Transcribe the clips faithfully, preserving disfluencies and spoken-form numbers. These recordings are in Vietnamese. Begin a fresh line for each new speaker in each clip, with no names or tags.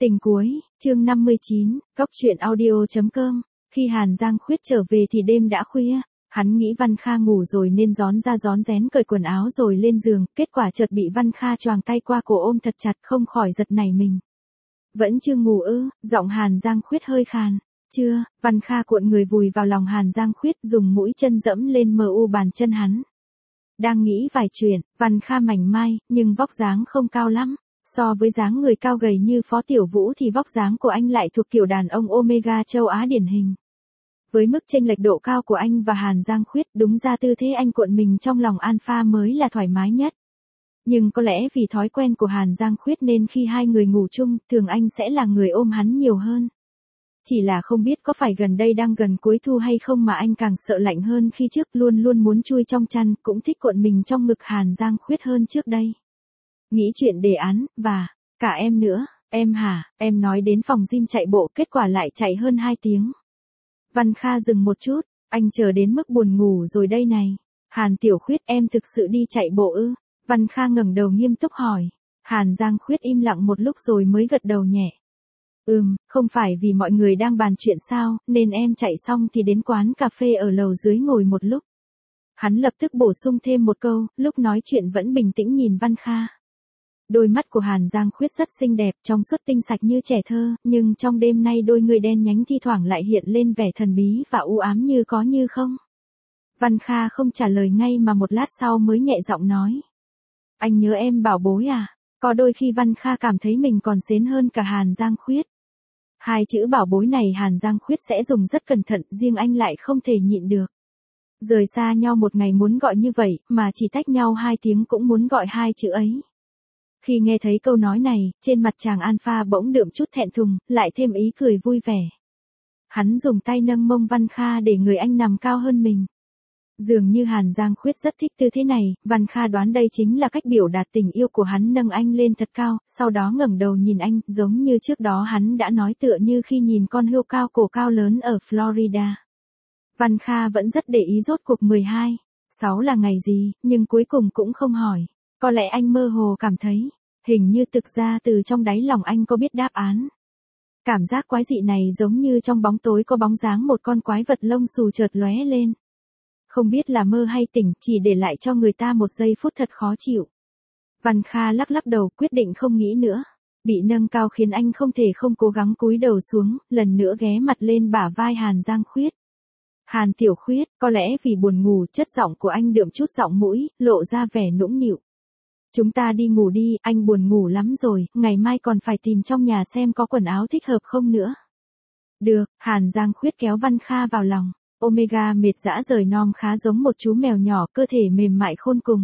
Tình cuối, chương năm mươi chín, cóc truyện audio.com. Khi Hàn Giang Khuyết trở về thì đêm đã khuya, hắn nghĩ Văn Kha ngủ rồi nên rón ra rón rén cởi quần áo rồi lên giường, kết quả chợt bị Văn Kha choàng tay qua cổ ôm thật chặt không khỏi giật nảy mình. Vẫn chưa ngủ ư? Giọng Hàn Giang Khuyết hơi khàn. Chưa, Văn Kha cuộn người vùi vào lòng Hàn Giang Khuyết dùng mũi chân dẫm lên mờ u bàn chân hắn. Đang nghĩ vài chuyện, Văn Kha mảnh mai, nhưng vóc dáng không cao lắm. So với dáng người cao gầy như Phó Tiểu Vũ thì vóc dáng của anh lại thuộc kiểu đàn ông Omega châu Á điển hình. Với mức chênh lệch độ cao của anh và Hàn Giang Khuyết, đúng ra tư thế anh cuộn mình trong lòng Alpha mới là thoải mái nhất. Nhưng có lẽ vì thói quen của Hàn Giang Khuyết nên khi hai người ngủ chung, thường anh sẽ là người ôm hắn nhiều hơn. Chỉ là không biết có phải gần đây đang gần cuối thu hay không mà anh càng sợ lạnh hơn khi trước, luôn luôn muốn chui trong chăn, cũng thích cuộn mình trong ngực Hàn Giang Khuyết hơn trước đây. Nghĩ chuyện đề án, và, cả em nữa, em hả, em nói đến phòng gym chạy bộ, kết quả lại chạy hơn hai tiếng. Văn Kha dừng một chút, anh chờ đến mức buồn ngủ rồi đây này. Hàn Tiểu Khuyết, em thực sự đi chạy bộ ư? Văn Kha ngẩng đầu nghiêm túc hỏi. Hàn Giang Khuyết im lặng một lúc rồi mới gật đầu nhẹ. Ừm, không phải vì mọi người đang bàn chuyện sao, nên em chạy xong thì đến quán cà phê ở lầu dưới ngồi một lúc. Hắn lập tức bổ sung thêm một câu, lúc nói chuyện vẫn bình tĩnh nhìn Văn Kha. Đôi mắt của Hàn Giang Khuyết rất xinh đẹp, trong suốt tinh sạch như trẻ thơ, nhưng trong đêm nay đôi người đen nhánh thi thoảng lại hiện lên vẻ thần bí và u ám như có như không. Văn Kha không trả lời ngay mà một lát sau mới nhẹ giọng nói. Anh nhớ em bảo bối à? Có đôi khi Văn Kha cảm thấy mình còn xến hơn cả Hàn Giang Khuyết. Hai chữ bảo bối này Hàn Giang Khuyết sẽ dùng rất cẩn thận, riêng anh lại không thể nhịn được. Rời xa nhau một ngày muốn gọi như vậy, mà chỉ tách nhau hai tiếng cũng muốn gọi hai chữ ấy. Khi nghe thấy câu nói này, trên mặt chàng Alpha bỗng đượm chút thẹn thùng, lại thêm ý cười vui vẻ. Hắn dùng tay nâng mông Văn Kha để người anh nằm cao hơn mình. Dường như Hàn Giang Khuyết rất thích tư thế này, Văn Kha đoán đây chính là cách biểu đạt tình yêu của hắn, nâng anh lên thật cao, sau đó ngẩng đầu nhìn anh, giống như trước đó hắn đã nói, tựa như khi nhìn con hươu cao cổ cao lớn ở Florida. Văn Kha vẫn rất để ý rốt cuộc mười hai, sáu là ngày gì, nhưng cuối cùng cũng không hỏi. Có lẽ anh mơ hồ cảm thấy, hình như thực ra từ trong đáy lòng anh có biết đáp án. Cảm giác quái dị này giống như trong bóng tối có bóng dáng một con quái vật lông xù chợt lóe lên. Không biết là mơ hay tỉnh, chỉ để lại cho người ta một giây phút thật khó chịu. Văn Kha lắc lắc đầu, quyết định không nghĩ nữa. Bị nâng cao khiến anh không thể không cố gắng cúi đầu xuống, lần nữa ghé mặt lên bả vai Hàn Giang Khuyết. Hàn Tiểu Khuyết, có lẽ vì buồn ngủ, chất giọng của anh đượm chút giọng mũi, lộ ra vẻ nũng nịu. Chúng ta đi ngủ đi, anh buồn ngủ lắm rồi, ngày mai còn phải tìm trong nhà xem có quần áo thích hợp không nữa. Được, Hàn Giang Khuyết kéo Văn Kha vào lòng. Omega mệt dã rời non khá giống một chú mèo nhỏ, cơ thể mềm mại khôn cùng.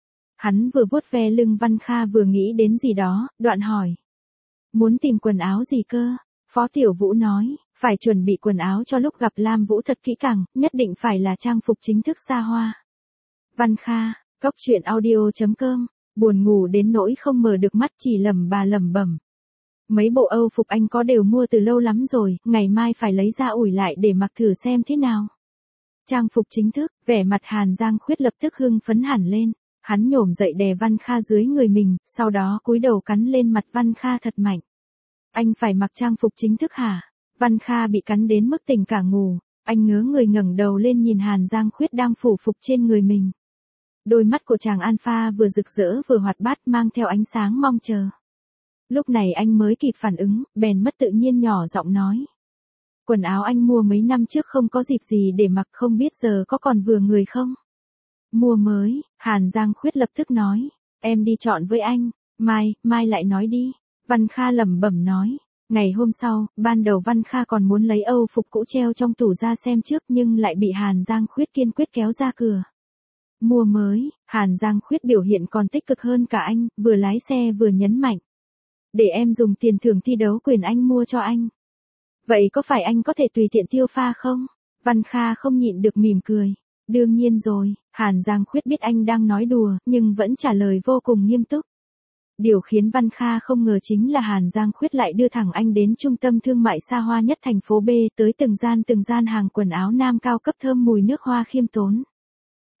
Hắn vừa vuốt ve lưng Văn Kha vừa nghĩ đến gì đó, đoạn hỏi. Muốn tìm quần áo gì cơ? Phó Tiểu Vũ nói, phải chuẩn bị quần áo cho lúc gặp Lam Vũ thật kỹ càng, nhất định phải là trang phục chính thức xa hoa. Văn Kha, cóc truyện audio.com. Buồn ngủ đến nỗi không mở được mắt, chỉ lẩm bà lẩm bẩm. Mấy bộ Âu phục anh có đều mua từ lâu lắm rồi, ngày mai phải lấy ra ủi lại để mặc thử xem thế nào. Trang phục chính thức, vẻ mặt Hàn Giang Khuyết lập tức hưng phấn hẳn lên. Hắn nhổm dậy đè Văn Kha dưới người mình, sau đó cúi đầu cắn lên mặt Văn Kha thật mạnh. Anh phải mặc trang phục chính thức hả? Văn Kha bị cắn đến mức tỉnh cả ngủ, anh ngớ người ngẩng đầu lên nhìn Hàn Giang Khuyết đang phủ phục trên người mình. Đôi mắt của chàng Alpha vừa rực rỡ vừa hoạt bát, mang theo ánh sáng mong chờ. Lúc này anh mới kịp phản ứng, bèn mất tự nhiên nhỏ giọng nói. Quần áo anh mua mấy năm trước không có dịp gì để mặc, không biết giờ có còn vừa người không? Mua mới, Hàn Giang Khuyết lập tức nói. Em đi chọn với anh, mai, mai lại nói đi. Văn Kha lẩm bẩm nói. Ngày hôm sau, ban đầu Văn Kha còn muốn lấy Âu phục cũ treo trong tủ ra xem trước, nhưng lại bị Hàn Giang Khuyết kiên quyết kéo ra cửa. Mua mới, Hàn Giang Khuyết biểu hiện còn tích cực hơn cả anh, vừa lái xe vừa nhấn mạnh. Để em dùng tiền thưởng thi đấu quyền anh mua cho anh. Vậy có phải anh có thể tùy tiện tiêu pha không? Văn Kha không nhịn được mỉm cười. Đương nhiên rồi, Hàn Giang Khuyết biết anh đang nói đùa, nhưng vẫn trả lời vô cùng nghiêm túc. Điều khiến Văn Kha không ngờ chính là Hàn Giang Khuyết lại đưa thẳng anh đến trung tâm thương mại xa hoa nhất thành phố B, tới từng gian từng gian hàng quần áo nam cao cấp thơm mùi nước hoa khiêm tốn.